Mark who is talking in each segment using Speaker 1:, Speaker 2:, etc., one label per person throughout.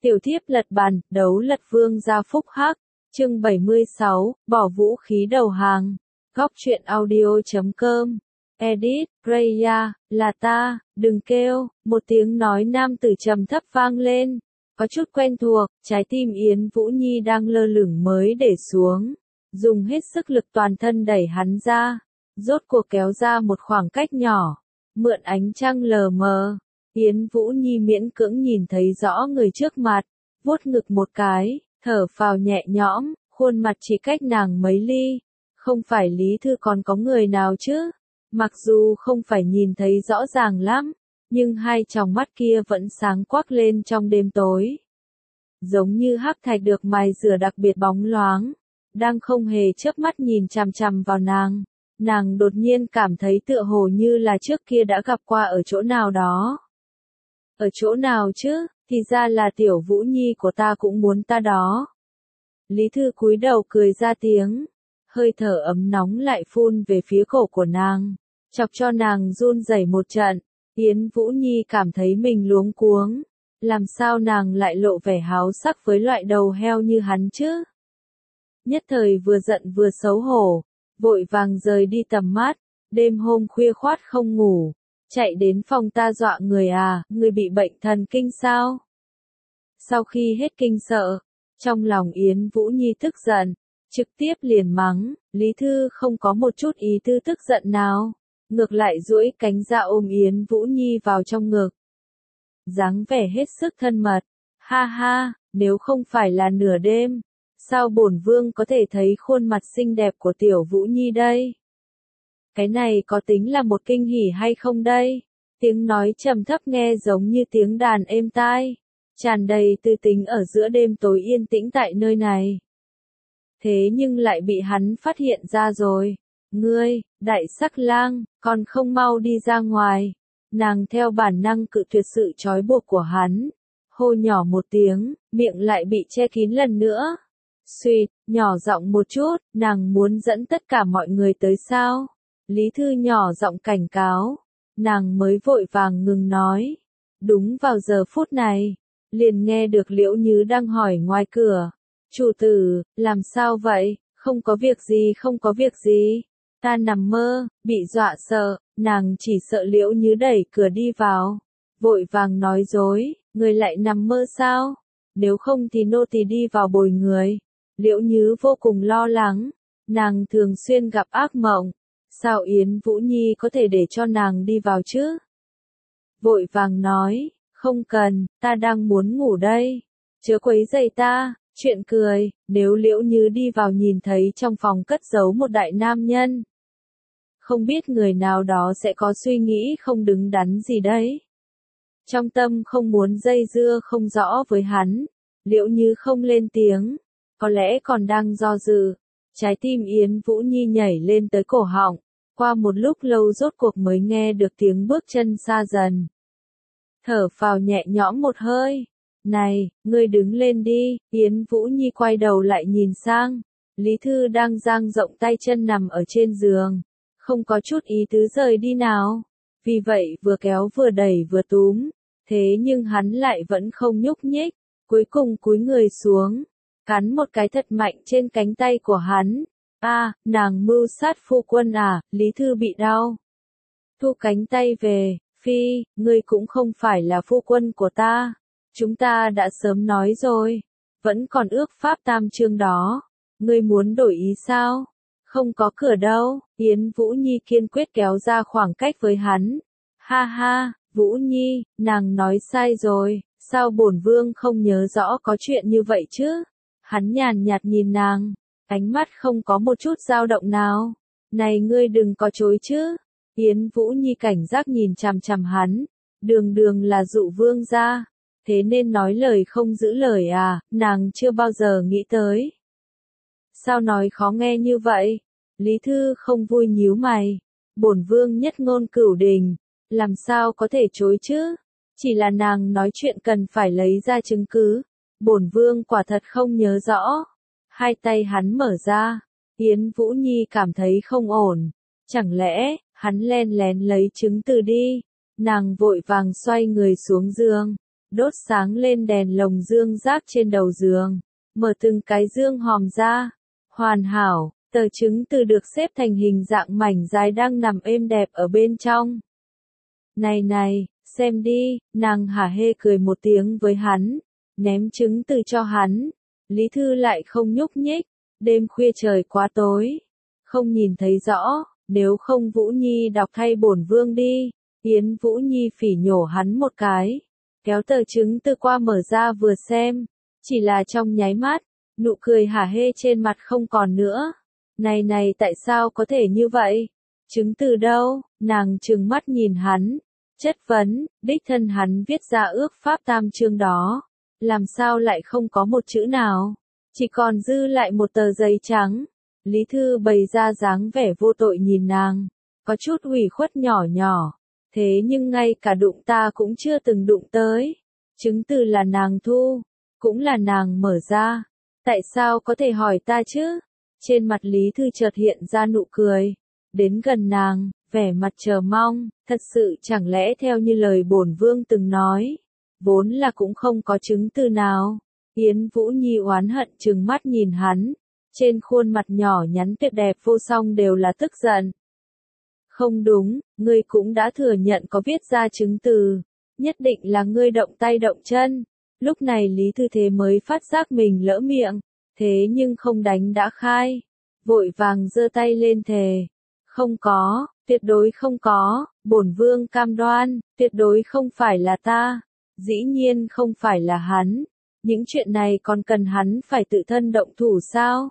Speaker 1: Tiểu thiếp lật bàn, đấu lật vương gia phúc hắc. Chương 76, bỏ vũ khí đầu hàng. Góc truyện audio.com. Edit, Raya, là ta, đừng kêu, một tiếng nói nam tử trầm thấp vang lên. Có chút quen thuộc, trái tim Yến Vũ Nhi đang lơ lửng mới để xuống. Dùng hết sức lực toàn thân đẩy hắn ra. Rốt cuộc kéo ra một khoảng cách nhỏ. Mượn ánh trăng lờ mờ. Yến Vũ Nhi miễn cưỡng nhìn thấy rõ người trước mặt. Vuốt ngực một cái, thở phào nhẹ nhõm, khuôn mặt chỉ cách nàng mấy ly. Không phải Lý Thư còn có người nào chứ? Mặc dù không phải nhìn thấy rõ ràng lắm, nhưng hai tròng mắt kia vẫn sáng quắc lên trong đêm tối. Giống như hắc thạch được mài rửa đặc biệt bóng loáng, đang không hề chớp mắt nhìn chằm chằm vào nàng. Nàng đột nhiên cảm thấy tựa hồ như là trước kia đã gặp qua ở chỗ nào đó. Ở chỗ nào chứ? Thì ra là Tiểu Vũ Nhi của ta cũng muốn ta đó. Lý Thư cúi đầu cười ra tiếng, hơi thở ấm nóng lại phun về phía cổ của nàng, chọc cho nàng run rẩy một trận. Yến Vũ Nhi cảm thấy mình luống cuống, làm sao nàng lại lộ vẻ háo sắc với loại đầu heo như hắn chứ? Nhất thời vừa giận vừa xấu hổ, vội vàng rời đi tầm mắt, đêm hôm khuya khoắt không ngủ. Chạy đến phòng ta dọa người à, người bị bệnh thần kinh sao? Sau khi hết kinh sợ, trong lòng Yến Vũ Nhi tức giận, trực tiếp liền mắng, Lý Thư không có một chút ý tư tức giận nào, ngược lại duỗi cánh ra ôm Yến Vũ Nhi vào trong ngực. Dáng vẻ hết sức thân mật, ha ha, nếu không phải là nửa đêm, sao bổn vương có thể thấy khuôn mặt xinh đẹp của Tiểu Vũ Nhi đây? Cái này có tính là một kinh hỉ hay không đây? Tiếng nói trầm thấp nghe giống như tiếng đàn êm tai, tràn đầy tư tính ở giữa đêm tối yên tĩnh tại nơi này. Thế nhưng lại bị hắn phát hiện ra rồi. Ngươi, đại sắc lang, còn không mau đi ra ngoài. Nàng theo bản năng cự tuyệt sự trói buộc của hắn. Hô nhỏ một tiếng, miệng lại bị che kín lần nữa. Xuyệt, nhỏ giọng một chút, nàng muốn dẫn tất cả mọi người tới sao? Lý Thư nhỏ giọng cảnh cáo. Nàng mới vội vàng ngừng nói. Đúng vào giờ phút này, liền nghe được Liễu Nhứ đang hỏi ngoài cửa. Chủ tử, làm sao vậy? Không có việc gì, không có việc gì. Ta nằm mơ, bị dọa sợ, nàng chỉ sợ Liễu Nhứ đẩy cửa đi vào. Vội vàng nói dối, người lại nằm mơ sao? Nếu không thì nô tỳ đi vào bồi người. Liễu Nhứ vô cùng lo lắng, nàng thường xuyên gặp ác mộng. Sao Yến Vũ Nhi có thể để cho nàng đi vào chứ? Vội vàng nói, không cần, ta đang muốn ngủ đây. Chớ quấy rầy ta, chuyện cười, nếu Liễu Như đi vào nhìn thấy trong phòng cất giấu một đại nam nhân. Không biết người nào đó sẽ có suy nghĩ không đứng đắn gì đấy. Trong tâm không muốn dây dưa không rõ với hắn, Liễu Như không lên tiếng, có lẽ còn đang do dự. Trái tim Yến Vũ Nhi nhảy lên tới cổ họng, qua một lúc lâu rốt cuộc mới nghe được tiếng bước chân xa dần. Thở phào nhẹ nhõm một hơi. Này, ngươi đứng lên đi. Yến Vũ Nhi quay đầu lại nhìn sang. Lý Thư đang dang rộng tay chân nằm ở trên giường, không có chút ý tứ rời đi nào. Vì vậy vừa kéo vừa đẩy vừa túm. Thế nhưng hắn lại vẫn không nhúc nhích. Cuối cùng cúi người xuống, cắn một cái thật mạnh trên cánh tay của hắn. Nàng mưu sát phu quân à? Lý Thư bị đau. Thu cánh tay về. Phi, ngươi cũng không phải là phu quân của ta. Chúng ta đã sớm nói rồi. Vẫn còn ước pháp tam chương đó. Ngươi muốn đổi ý sao? Không có cửa đâu. Yến Vũ Nhi kiên quyết kéo ra khoảng cách với hắn. Ha ha, Vũ Nhi, nàng nói sai rồi. Sao bổn vương không nhớ rõ có chuyện như vậy chứ? Hắn nhàn nhạt nhìn nàng, ánh mắt không có một chút dao động nào. Này ngươi đừng có chối chứ. Yến Vũ Nhi cảnh giác nhìn chằm chằm hắn. Đường đường là dụ vương gia, thế nên nói lời không giữ lời à? Nàng chưa bao giờ nghĩ tới. Sao nói khó nghe như vậy? Lý Thư không vui nhíu mày. Bổn vương nhất ngôn cửu đình, làm sao có thể chối chứ? Chỉ là nàng nói chuyện cần phải lấy ra chứng cứ. Bổn vương quả thật không nhớ rõ. Hai tay hắn mở ra. Yến Vũ Nhi cảm thấy không ổn. Chẳng lẽ hắn len lén lấy chứng từ đi? Nàng vội vàng xoay người xuống giường, đốt sáng lên đèn lồng dương rác trên đầu giường, mở từng cái dương hòm ra. Hoàn hảo, tờ chứng từ được xếp thành hình dạng mảnh dài đang nằm êm đẹp ở bên trong. Này này, xem đi, nàng hả hê cười một tiếng với hắn, ném chứng từ cho hắn. Lý Thư lại không nhúc nhích, đêm khuya trời quá tối, không nhìn thấy rõ, nếu không Vũ Nhi đọc thay bổn vương đi. Yến Vũ Nhi phỉ nhổ hắn một cái, kéo tờ chứng từ qua mở ra vừa xem, chỉ là trong nháy mắt, nụ cười hả hê trên mặt không còn nữa. Này này, tại sao có thể như vậy? Chứng từ đâu? Nàng trừng mắt nhìn hắn, chất vấn. Đích thân hắn viết ra ước pháp tam chương đó, làm sao lại không có một chữ nào, chỉ còn dư lại một tờ giấy trắng. Lý Thư bày ra dáng vẻ vô tội nhìn nàng, có chút ủy khuất nhỏ nhỏ. Thế nhưng ngay cả đụng ta cũng chưa từng đụng tới. Chứng từ là nàng thu, cũng là nàng mở ra. Tại sao có thể hỏi ta chứ? Trên mặt Lý Thư chợt hiện ra nụ cười. Đến gần nàng, vẻ mặt chờ mong. Thật sự chẳng lẽ theo như lời bổn vương từng nói, vốn là cũng không có chứng từ nào. Yến Vũ Nhi oán hận trừng mắt nhìn hắn. Trên khuôn mặt nhỏ nhắn tuyệt đẹp vô song đều là tức giận. Không đúng, ngươi cũng đã thừa nhận có viết ra chứng từ. Nhất định là ngươi động tay động chân. Lúc này Lý Thư Thế mới phát giác mình lỡ miệng. Thế nhưng không đánh đã khai. Vội vàng giơ tay lên thề. Không có, tuyệt đối không có. Bổn vương cam đoan, tuyệt đối không phải là ta. Dĩ nhiên không phải là hắn. Những chuyện này còn cần hắn phải tự thân động thủ sao?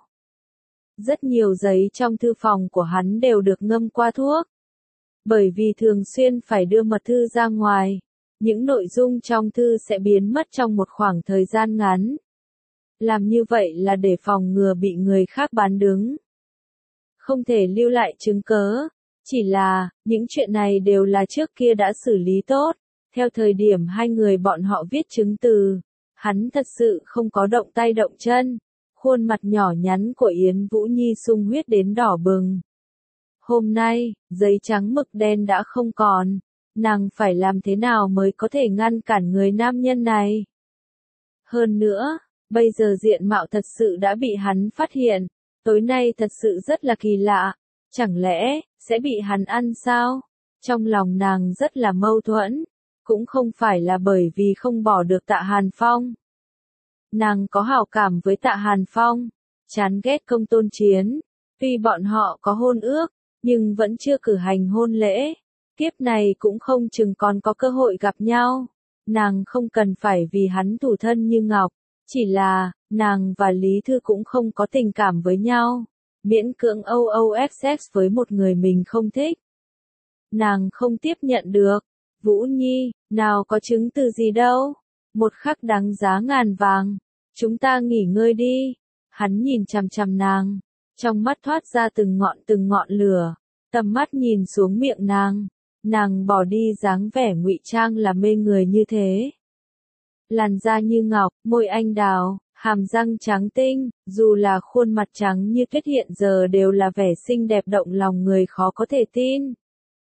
Speaker 1: Rất nhiều giấy trong thư phòng của hắn đều được ngâm qua thuốc. Bởi vì thường xuyên phải đưa mật thư ra ngoài, những nội dung trong thư sẽ biến mất trong một khoảng thời gian ngắn. Làm như vậy là để phòng ngừa bị người khác bán đứng. Không thể lưu lại chứng cớ, chỉ là, những chuyện này đều là trước kia đã xử lý tốt. Theo thời điểm hai người bọn họ viết chứng từ, hắn thật sự không có động tay động chân. Khuôn mặt nhỏ nhắn của Yến Vũ Nhi sung huyết đến đỏ bừng. Hôm nay, giấy trắng mực đen đã không còn. Nàng phải làm thế nào mới có thể ngăn cản người nam nhân này? Hơn nữa, bây giờ diện mạo thật sự đã bị hắn phát hiện. Tối nay thật sự rất là kỳ lạ. Chẳng lẽ, sẽ bị hắn ăn sao? Trong lòng nàng rất là mâu thuẫn. Cũng không phải là bởi vì không bỏ được Tạ Hàn Phong. Nàng có hảo cảm với Tạ Hàn Phong, chán ghét Công Tôn Chiến. Tuy bọn họ có hôn ước, nhưng vẫn chưa cử hành hôn lễ. Kiếp này cũng không chừng còn có cơ hội gặp nhau. Nàng không cần phải vì hắn thủ thân như ngọc. Chỉ là, nàng và Lý Thư cũng không có tình cảm với nhau. Miễn cưỡng OOSX với một người mình không thích. Nàng không tiếp nhận được. Vũ Nhi, nào có chứng từ gì đâu. Một khắc đáng giá ngàn vàng. Chúng ta nghỉ ngơi đi. Hắn nhìn chằm chằm nàng. Trong mắt thoát ra từng ngọn lửa. Tầm mắt nhìn xuống miệng nàng. Nàng bỏ đi dáng vẻ ngụy trang là mê người như thế. Làn da như ngọc, môi anh đào, hàm răng trắng tinh, dù là khuôn mặt trắng như tuyết hiện giờ đều là vẻ xinh đẹp động lòng người khó có thể tin.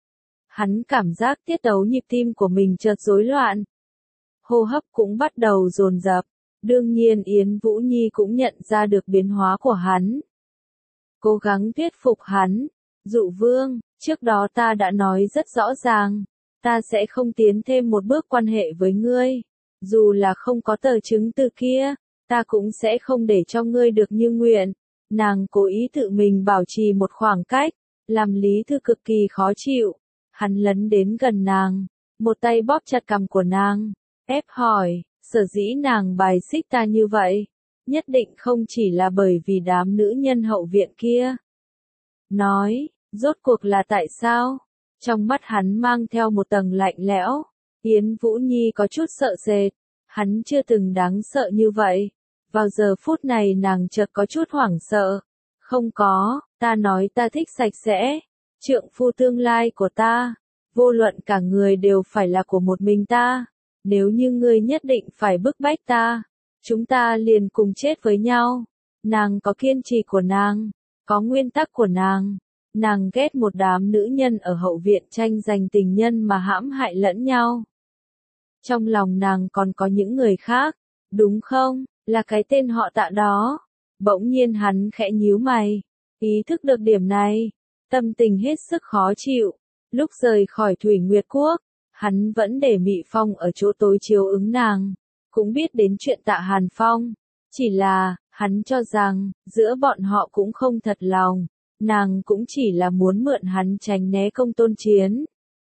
Speaker 1: Hắn cảm giác tiết tấu nhịp tim của mình chợt rối loạn. Hô hấp cũng bắt đầu dồn dập. Đương nhiên Yến Vũ Nhi cũng nhận ra được biến hóa của hắn. Cố gắng thuyết phục hắn. Dụ vương, trước đó ta đã nói rất rõ ràng. Ta sẽ không tiến thêm một bước quan hệ với ngươi. Dù là không có tờ chứng từ kia, ta cũng sẽ không để cho ngươi được như nguyện. Nàng cố ý tự mình bảo trì một khoảng cách, làm Lý Thư cực kỳ khó chịu. Hắn lấn đến gần nàng, một tay bóp chặt cằm của nàng, ép hỏi, sở dĩ nàng bài xích ta như vậy, nhất định không chỉ là bởi vì đám nữ nhân hậu viện kia. Nói, rốt cuộc là tại sao? Trong mắt hắn mang theo một tầng lạnh lẽo. Yến Vũ Nhi có chút sợ sệt, hắn chưa từng đáng sợ như vậy. Vào giờ phút này nàng chợt có chút hoảng sợ. Không có, ta nói ta thích sạch sẽ. Trượng phu tương lai của ta, vô luận cả người đều phải là của một mình ta. Nếu như ngươi nhất định phải bức bách ta, chúng ta liền cùng chết với nhau. Nàng có kiên trì của nàng, có nguyên tắc của nàng. Nàng ghét một đám nữ nhân ở hậu viện tranh giành tình nhân mà hãm hại lẫn nhau. Trong lòng nàng còn có những người khác, đúng không? Là cái tên họ Tạ đó. Bỗng nhiên hắn khẽ nhíu mày, ý thức được điểm này, tâm tình hết sức khó chịu. Lúc rời khỏi Thủy Nguyệt Quốc, hắn vẫn để Mị Phong ở chỗ tối chiếu ứng nàng, cũng biết đến chuyện Tạ Hàn Phong. Chỉ là, hắn cho rằng, giữa bọn họ cũng không thật lòng, nàng cũng chỉ là muốn mượn hắn tránh né công tôn chiến.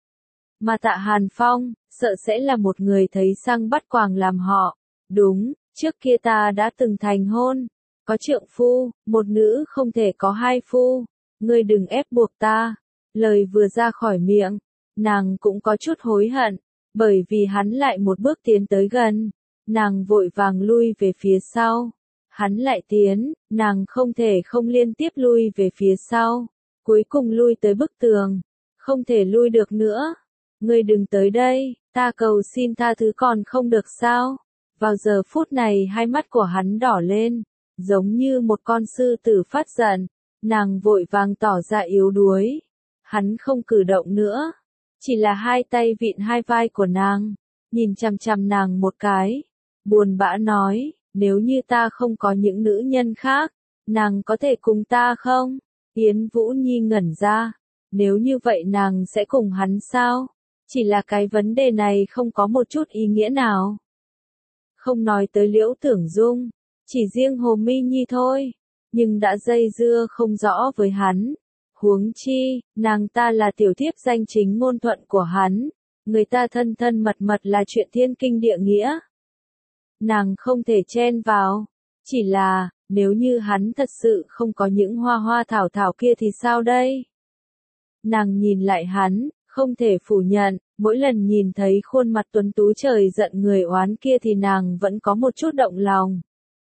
Speaker 1: Mà Tạ Hàn Phong, sợ sẽ là một người thấy sang bắt quàng làm họ. Đúng, trước kia ta đã từng thành hôn, có trượng phu, một nữ không thể có hai phu, ngươi đừng ép buộc ta. Lời vừa ra khỏi miệng, nàng cũng có chút hối hận, bởi vì hắn lại một bước tiến tới gần, nàng vội vàng lui về phía sau. Hắn lại tiến, nàng không thể không liên tiếp lui về phía sau, cuối cùng lui tới bức tường, không thể lui được nữa. Ngươi đừng tới đây, ta cầu xin tha thứ còn không được sao? Vào giờ phút này hai mắt của hắn đỏ lên, giống như một con sư tử phát giận, nàng vội vàng tỏ ra yếu đuối. Hắn không cử động nữa, chỉ là hai tay vịn hai vai của nàng, nhìn chằm chằm nàng một cái, buồn bã nói, nếu như ta không có những nữ nhân khác, nàng có thể cùng ta không? Yến Vũ Nhi ngẩn ra, nếu như vậy nàng sẽ cùng hắn sao? Chỉ là cái vấn đề này không có một chút ý nghĩa nào. Không nói tới Liễu Tưởng Dung, chỉ riêng Hồ My Nhi thôi, nhưng đã dây dưa không rõ với hắn. Huống chi, nàng ta là tiểu thiếp danh chính ngôn thuận của hắn, người ta thân thân mật mật là chuyện thiên kinh địa nghĩa. Nàng không thể chen vào, chỉ là, nếu như hắn thật sự không có những hoa hoa thảo thảo kia thì sao đây? Nàng nhìn lại hắn, không thể phủ nhận, mỗi lần nhìn thấy khuôn mặt tuấn tú trời giận người oán kia thì nàng vẫn có một chút động lòng.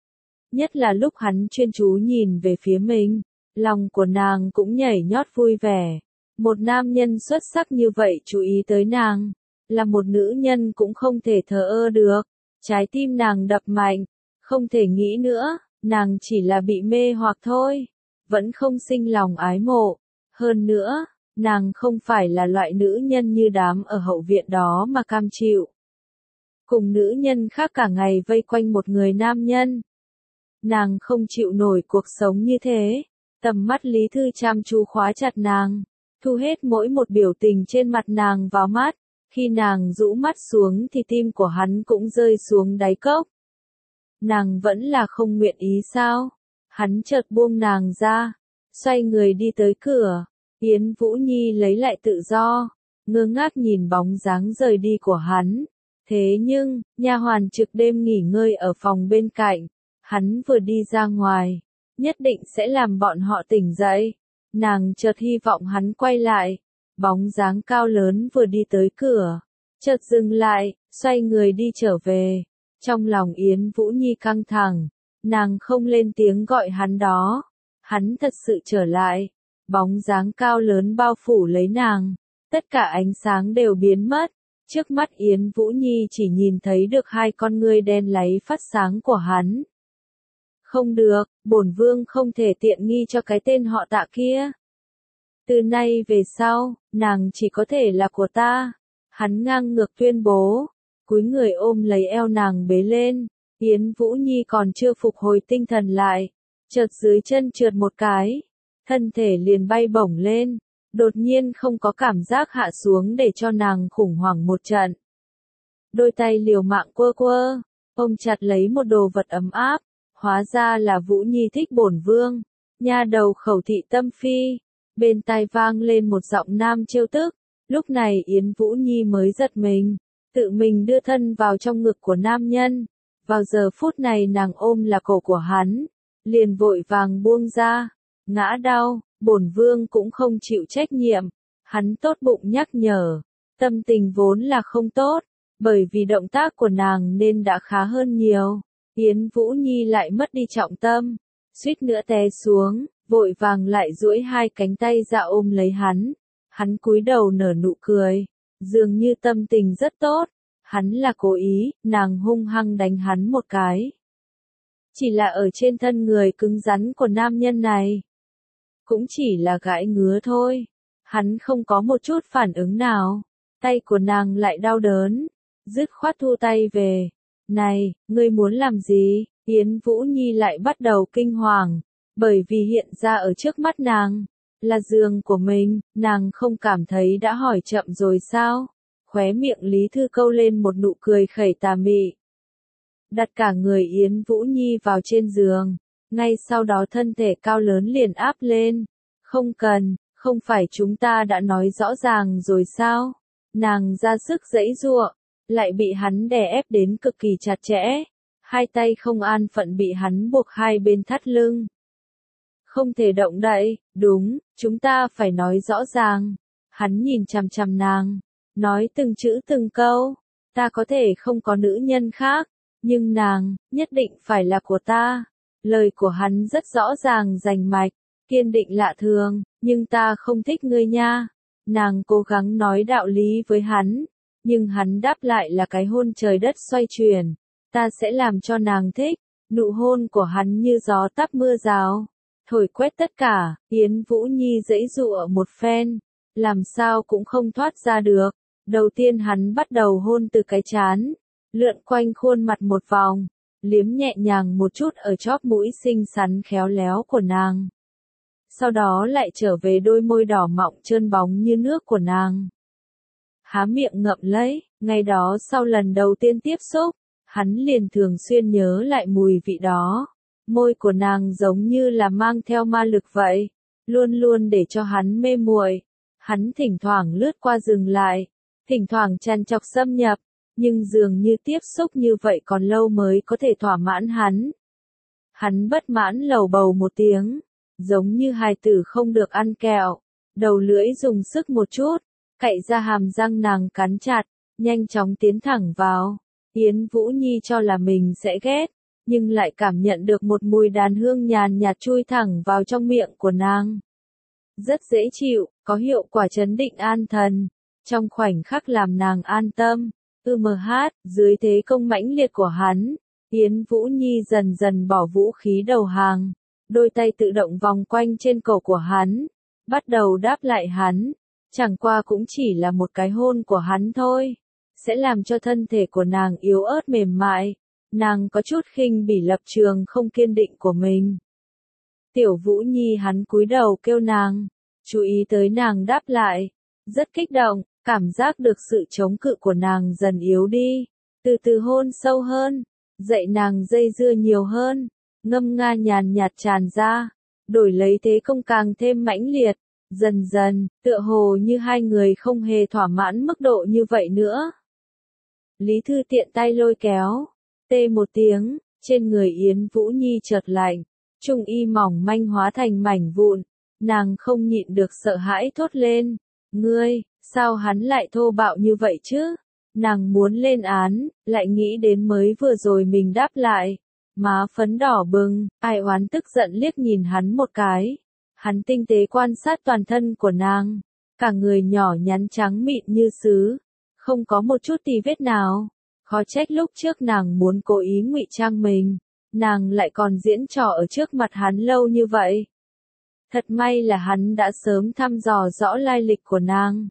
Speaker 1: Nhất là lúc hắn chuyên chú nhìn về phía mình, lòng của nàng cũng nhảy nhót vui vẻ. Một nam nhân xuất sắc như vậy chú ý tới nàng, là một nữ nhân cũng không thể thờ ơ được. Trái tim nàng đập mạnh, không thể nghĩ nữa, nàng chỉ là bị mê hoặc thôi, vẫn không sinh lòng ái mộ. Hơn nữa, nàng không phải là loại nữ nhân như đám ở hậu viện đó mà cam chịu. Cùng nữ nhân khác cả ngày vây quanh một người nam nhân. Nàng không chịu nổi cuộc sống như thế. Tầm mắt Lý Thư chăm chú khóa chặt nàng, thu hết mỗi một biểu tình trên mặt nàng vào mắt. Khi nàng rũ mắt xuống thì tim của hắn cũng rơi xuống đáy cốc. Nàng vẫn là không nguyện ý sao? Hắn chợt buông nàng ra, xoay người đi tới cửa. Yến Vũ Nhi lấy lại tự do, ngơ ngác nhìn bóng dáng rời đi của hắn. Thế nhưng, nha hoàn trực đêm nghỉ ngơi ở phòng bên cạnh, hắn vừa đi ra ngoài, nhất định sẽ làm bọn họ tỉnh dậy. Nàng chợt hy vọng hắn quay lại. Bóng dáng cao lớn vừa đi tới cửa, chợt dừng lại, xoay người đi trở về. Trong lòng Yến Vũ Nhi căng thẳng, nàng không lên tiếng gọi hắn đó. Hắn thật sự trở lại, bóng dáng cao lớn bao phủ lấy nàng, tất cả ánh sáng đều biến mất. Trước mắt Yến Vũ Nhi chỉ nhìn thấy được hai con ngươi đen láy phát sáng của hắn. Không được, bổn vương không thể tiện nghi cho cái tên họ Tạ kia. Từ nay về sau, nàng chỉ có thể là của ta. Hắn ngang ngược tuyên bố, cúi người ôm lấy eo nàng bế lên. Yến Vũ Nhi còn chưa phục hồi tinh thần lại, chợt dưới chân trượt một cái, thân thể liền bay bổng lên, đột nhiên không có cảm giác hạ xuống để cho nàng khủng hoảng một trận. Đôi tay liều mạng quơ quơ, ôm chặt lấy một đồ vật ấm áp, hóa ra là Vũ Nhi thích bổn vương, nha đầu khẩu thị tâm phi. Bên tai vang lên một giọng nam trêu tức, lúc này Yến Vũ Nhi mới giật mình, tự mình đưa thân vào trong ngực của nam nhân. Vào giờ phút này nàng ôm là cổ của hắn, liền vội vàng buông ra, ngã đau, bổn vương cũng không chịu trách nhiệm. Hắn tốt bụng nhắc nhở, tâm tình vốn là không tốt, bởi vì động tác của nàng nên đã khá hơn nhiều. Yến Vũ Nhi lại mất đi trọng tâm, suýt nữa té xuống. Vội vàng lại duỗi hai cánh tay ra ôm lấy hắn. Hắn cúi đầu nở nụ cười, dường như tâm tình rất tốt. Hắn là cố ý, nàng hung hăng đánh hắn một cái. Chỉ là ở trên thân người cứng rắn của nam nhân này. Cũng chỉ là gãi ngứa thôi. Hắn không có một chút phản ứng nào. Tay của nàng lại đau đớn. dứt khoát thu tay về. Này, ngươi muốn làm gì? Yến Vũ Nhi lại bắt đầu kinh hoàng, bởi vì hiện ra ở trước mắt nàng là giường của mình, nàng không cảm thấy đã hỏi chậm rồi sao? Khóe miệng Lý Thư câu lên một nụ cười khẩy tà mị. Đặt cả người Yến Vũ Nhi vào trên giường, ngay sau đó thân thể cao lớn liền áp lên. Không cần, không phải chúng ta đã nói rõ ràng rồi sao? Nàng ra sức giãy giụa, lại bị hắn đè ép đến cực kỳ chặt chẽ. Hai tay không an phận bị hắn buộc hai bên thắt lưng. Không thể động đậy, đúng, chúng ta phải nói rõ ràng. Hắn nhìn chằm chằm nàng, nói từng chữ từng câu. Ta có thể không có nữ nhân khác, nhưng nàng, nhất định phải là của ta. Lời của hắn rất rõ ràng rành mạch, kiên định lạ thường, nhưng ta không thích ngươi nha. Nàng cố gắng nói đạo lý với hắn, nhưng hắn đáp lại là cái hôn trời đất xoay chuyển. Ta sẽ làm cho nàng thích. Nụ hôn của hắn như gió táp mưa rào, thổi quét tất cả. Yến Vũ Nhi giãy giụa một phen, làm sao cũng không thoát ra được. Đầu tiên hắn bắt đầu hôn từ cái trán, lượn quanh khuôn mặt một vòng, liếm nhẹ nhàng một chút ở chóp mũi xinh xắn khéo léo của nàng. Sau đó lại trở về đôi môi đỏ mọng trơn bóng như nước của nàng. Há miệng ngậm lấy, ngày đó sau lần đầu tiên tiếp xúc, hắn liền thường xuyên nhớ lại mùi vị đó. Môi của nàng giống như là mang theo ma lực vậy, luôn luôn để cho hắn mê muội. Hắn thỉnh thoảng lướt qua dừng lại, thỉnh thoảng chăn chọc xâm nhập, nhưng dường như tiếp xúc như vậy còn lâu mới có thể thỏa mãn hắn. Hắn bất mãn lầu bầu một tiếng, giống như hài tử không được ăn kẹo, đầu lưỡi dùng sức một chút, cạy ra hàm răng nàng cắn chặt, nhanh chóng tiến thẳng vào. Yến Vũ Nhi cho là mình sẽ ghét, nhưng lại cảm nhận được một mùi đàn hương nhàn nhạt chui thẳng vào trong miệng của nàng. Rất dễ chịu, có hiệu quả trấn định an thần, trong khoảnh khắc làm nàng an tâm. Dưới thế công mãnh liệt của hắn, Yến Vũ Nhi dần dần bỏ vũ khí đầu hàng, đôi tay tự động vòng quanh trên cổ của hắn, bắt đầu đáp lại hắn. Chẳng qua cũng chỉ là một cái hôn của hắn thôi, sẽ làm cho thân thể của nàng yếu ớt mềm mại. Nàng có chút khinh bỉ lập trường không kiên định của mình. Tiểu Vũ Nhi hắn cúi đầu kêu nàng, chú ý tới nàng đáp lại, rất kích động, cảm giác được sự chống cự của nàng dần yếu đi, từ từ hôn sâu hơn, dạy nàng dây dưa nhiều hơn, ngâm nga nhàn nhạt tràn ra, đổi lấy thế công càng thêm mãnh liệt, dần dần, tựa hồ như hai người không hề thỏa mãn mức độ như vậy nữa. Lý Thư tiện tay lôi kéo, tê một tiếng, trên người Yến Vũ Nhi chợt lạnh, trung y mỏng manh hóa thành mảnh vụn, nàng không nhịn được sợ hãi thốt lên, ngươi, sao hắn lại thô bạo như vậy chứ? Nàng muốn lên án, lại nghĩ đến mới vừa rồi mình đáp lại, má phấn đỏ bừng, ai oán tức giận liếc nhìn hắn một cái. Hắn tinh tế quan sát toàn thân của nàng, cả người nhỏ nhắn trắng mịn như sứ, không có một chút tì vết nào. Khó trách lúc trước nàng muốn cố ý ngụy trang mình, nàng lại còn diễn trò ở trước mặt hắn lâu như vậy. Thật may là hắn đã sớm thăm dò rõ lai lịch của nàng.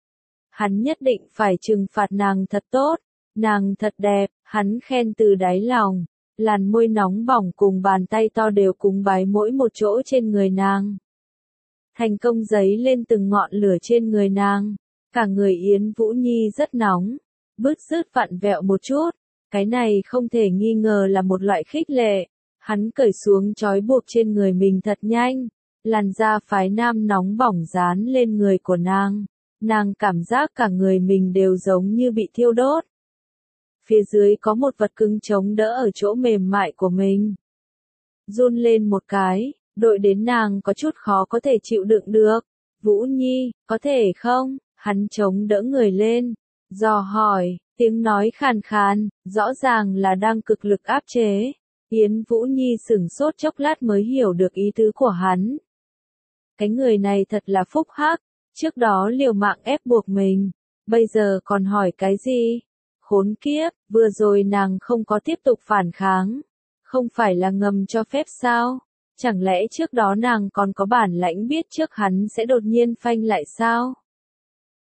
Speaker 1: Hắn nhất định phải trừng phạt nàng thật tốt, nàng thật đẹp, hắn khen từ đáy lòng, làn môi nóng bỏng cùng bàn tay to đều cúng bái mỗi một chỗ trên người nàng. Thành công giấy lên từng ngọn lửa trên người nàng, cả người Yến Vũ Nhi rất nóng, bứt rứt vặn vẹo một chút, cái này không thể nghi ngờ là một loại khích lệ. Hắn cởi xuống trói buộc trên người mình thật nhanh, làn da phái nam nóng bỏng dán lên người của nàng. Nàng cảm giác cả người mình đều giống như bị thiêu đốt. Phía dưới có một vật cứng chống đỡ ở chỗ mềm mại của mình. Run lên một cái, đội đến nàng có chút khó có thể chịu đựng được. Vũ Nhi, có thể không? Hắn chống đỡ người lên, dò hỏi, tiếng nói khàn khàn, rõ ràng là đang cực lực áp chế. Yến Vũ Nhi sửng sốt chốc lát mới hiểu được ý tứ của hắn. Cái người này thật là phúc hắc, trước đó liều mạng ép buộc mình, bây giờ còn hỏi cái gì? Khốn kiếp, vừa rồi nàng không có tiếp tục phản kháng, không phải là ngầm cho phép sao? Chẳng lẽ trước đó nàng còn có bản lãnh biết trước hắn sẽ đột nhiên phanh lại sao?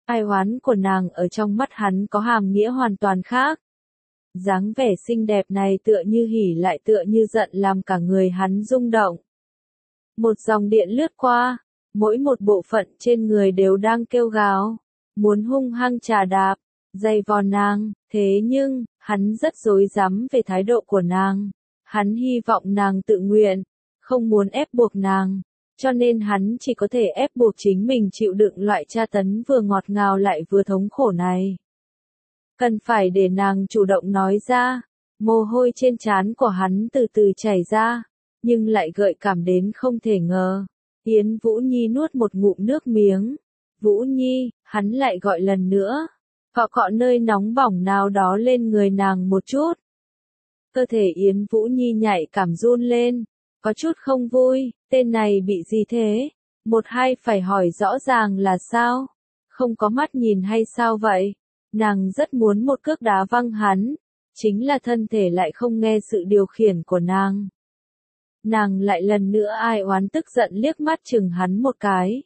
Speaker 1: Ai oán của nàng ở trong mắt hắn có hàm nghĩa hoàn toàn khác. Dáng vẻ xinh đẹp này tựa như hỉ lại tựa như giận làm cả người hắn rung động. Một dòng điện lướt qua, mỗi một bộ phận trên người đều đang kêu gào, muốn hung hăng trà đạp, giày vò nàng, thế nhưng, hắn rất rối rắm về thái độ của nàng. Hắn hy vọng nàng tự nguyện, không muốn ép buộc nàng, cho nên hắn chỉ có thể ép buộc chính mình chịu đựng loại tra tấn vừa ngọt ngào lại vừa thống khổ này. Cần phải để nàng chủ động nói ra, mồ hôi trên trán của hắn từ từ chảy ra, nhưng lại gợi cảm đến không thể ngờ. Yến Vũ Nhi nuốt một ngụm nước miếng. Vũ Nhi, hắn lại gọi lần nữa, cọ cọ nơi nóng bỏng nào đó lên người nàng một chút. Cơ thể Yến Vũ Nhi nhạy cảm run lên, có chút không vui, tên này bị gì thế? Một hai phải hỏi rõ ràng là sao? Không có mắt nhìn hay sao vậy? Nàng rất muốn một cước đá văng hắn, chính là thân thể lại không nghe sự điều khiển của nàng. Nàng lại lần nữa ai oán tức giận liếc mắt chừng hắn một cái.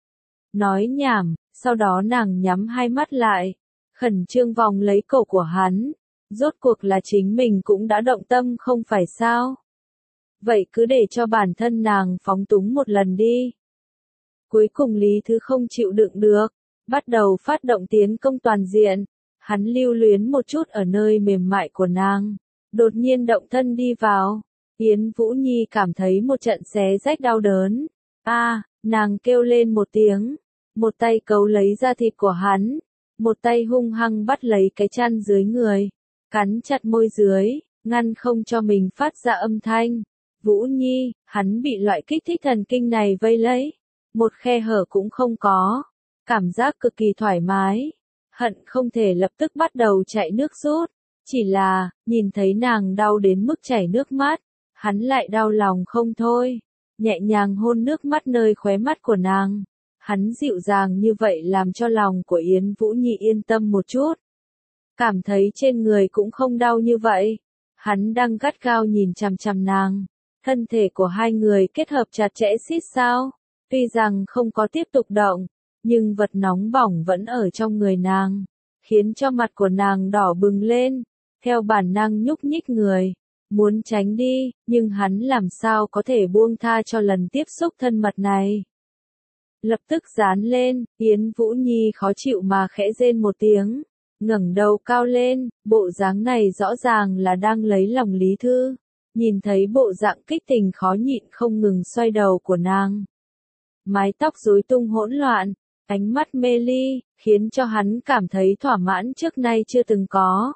Speaker 1: Nói nhảm, sau đó nàng nhắm hai mắt lại, khẩn trương vòng lấy cổ của hắn. Rốt cuộc là chính mình cũng đã động tâm không phải sao? Vậy cứ để cho bản thân nàng phóng túng một lần đi. Cuối cùng Lý Thứ không chịu đựng được, bắt đầu phát động tiến công toàn diện. Hắn lưu luyến một chút ở nơi mềm mại của nàng, đột nhiên động thân đi vào. Yến Vũ Nhi cảm thấy một trận xé rách đau đớn. Nàng kêu lên một tiếng, một tay cấu lấy da thịt của hắn, một tay hung hăng bắt lấy cái chăn dưới người, cắn chặt môi dưới, ngăn không cho mình phát ra âm thanh. Vũ Nhi, hắn bị loại kích thích thần kinh này vây lấy, một khe hở cũng không có, cảm giác cực kỳ thoải mái, hận không thể lập tức bắt đầu chạy nước rút, chỉ là, nhìn thấy nàng đau đến mức chảy nước mắt, hắn lại đau lòng không thôi, nhẹ nhàng hôn nước mắt nơi khóe mắt của nàng. Hắn dịu dàng như vậy làm cho lòng của Yến Vũ Nhi yên tâm một chút. Cảm thấy trên người cũng không đau như vậy. Hắn đang gắt gao nhìn chằm chằm nàng. Thân thể của hai người kết hợp chặt chẽ xít sao. Tuy rằng không có tiếp tục động, nhưng vật nóng bỏng vẫn ở trong người nàng, khiến cho mặt của nàng đỏ bừng lên. Theo bản năng nhúc nhích người, muốn tránh đi, nhưng hắn làm sao có thể buông tha cho lần tiếp xúc thân mật này. Lập tức dán lên, Yến Vũ Nhi khó chịu mà khẽ rên một tiếng, ngẩng đầu cao lên, bộ dáng này rõ ràng là đang lấy lòng Lý Thư. Nhìn thấy bộ dạng kích tình khó nhịn không ngừng xoay đầu của nàng. Mái tóc rối tung hỗn loạn, ánh mắt mê ly, khiến cho hắn cảm thấy thỏa mãn trước nay chưa từng có.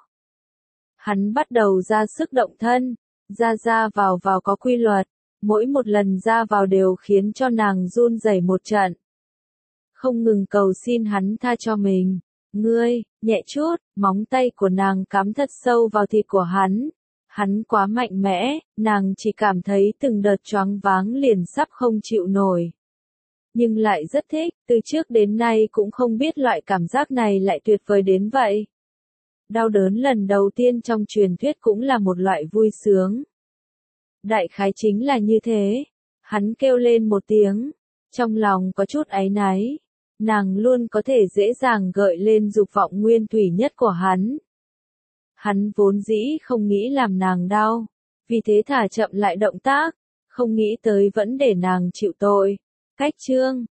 Speaker 1: Hắn bắt đầu ra sức động thân, ra vào có quy luật. Mỗi một lần ra vào đều khiến cho nàng run rẩy một trận. Không ngừng cầu xin hắn tha cho mình. Ngươi, nhẹ chút, móng tay của nàng cắm thật sâu vào thịt của hắn. Hắn quá mạnh mẽ, nàng chỉ cảm thấy từng đợt choáng váng liền sắp không chịu nổi. Nhưng lại rất thích, từ trước đến nay cũng không biết loại cảm giác này lại tuyệt vời đến vậy. Đau đớn lần đầu tiên trong truyền thuyết cũng là một loại vui sướng. Đại khái chính là như thế. Hắn kêu lên một tiếng, trong lòng có chút áy náy. Nàng luôn có thể dễ dàng gợi lên dục vọng nguyên thủy nhất của hắn. Hắn vốn dĩ không nghĩ làm nàng đau, vì thế thả chậm lại động tác, không nghĩ tới vẫn để nàng chịu tội. Cách chương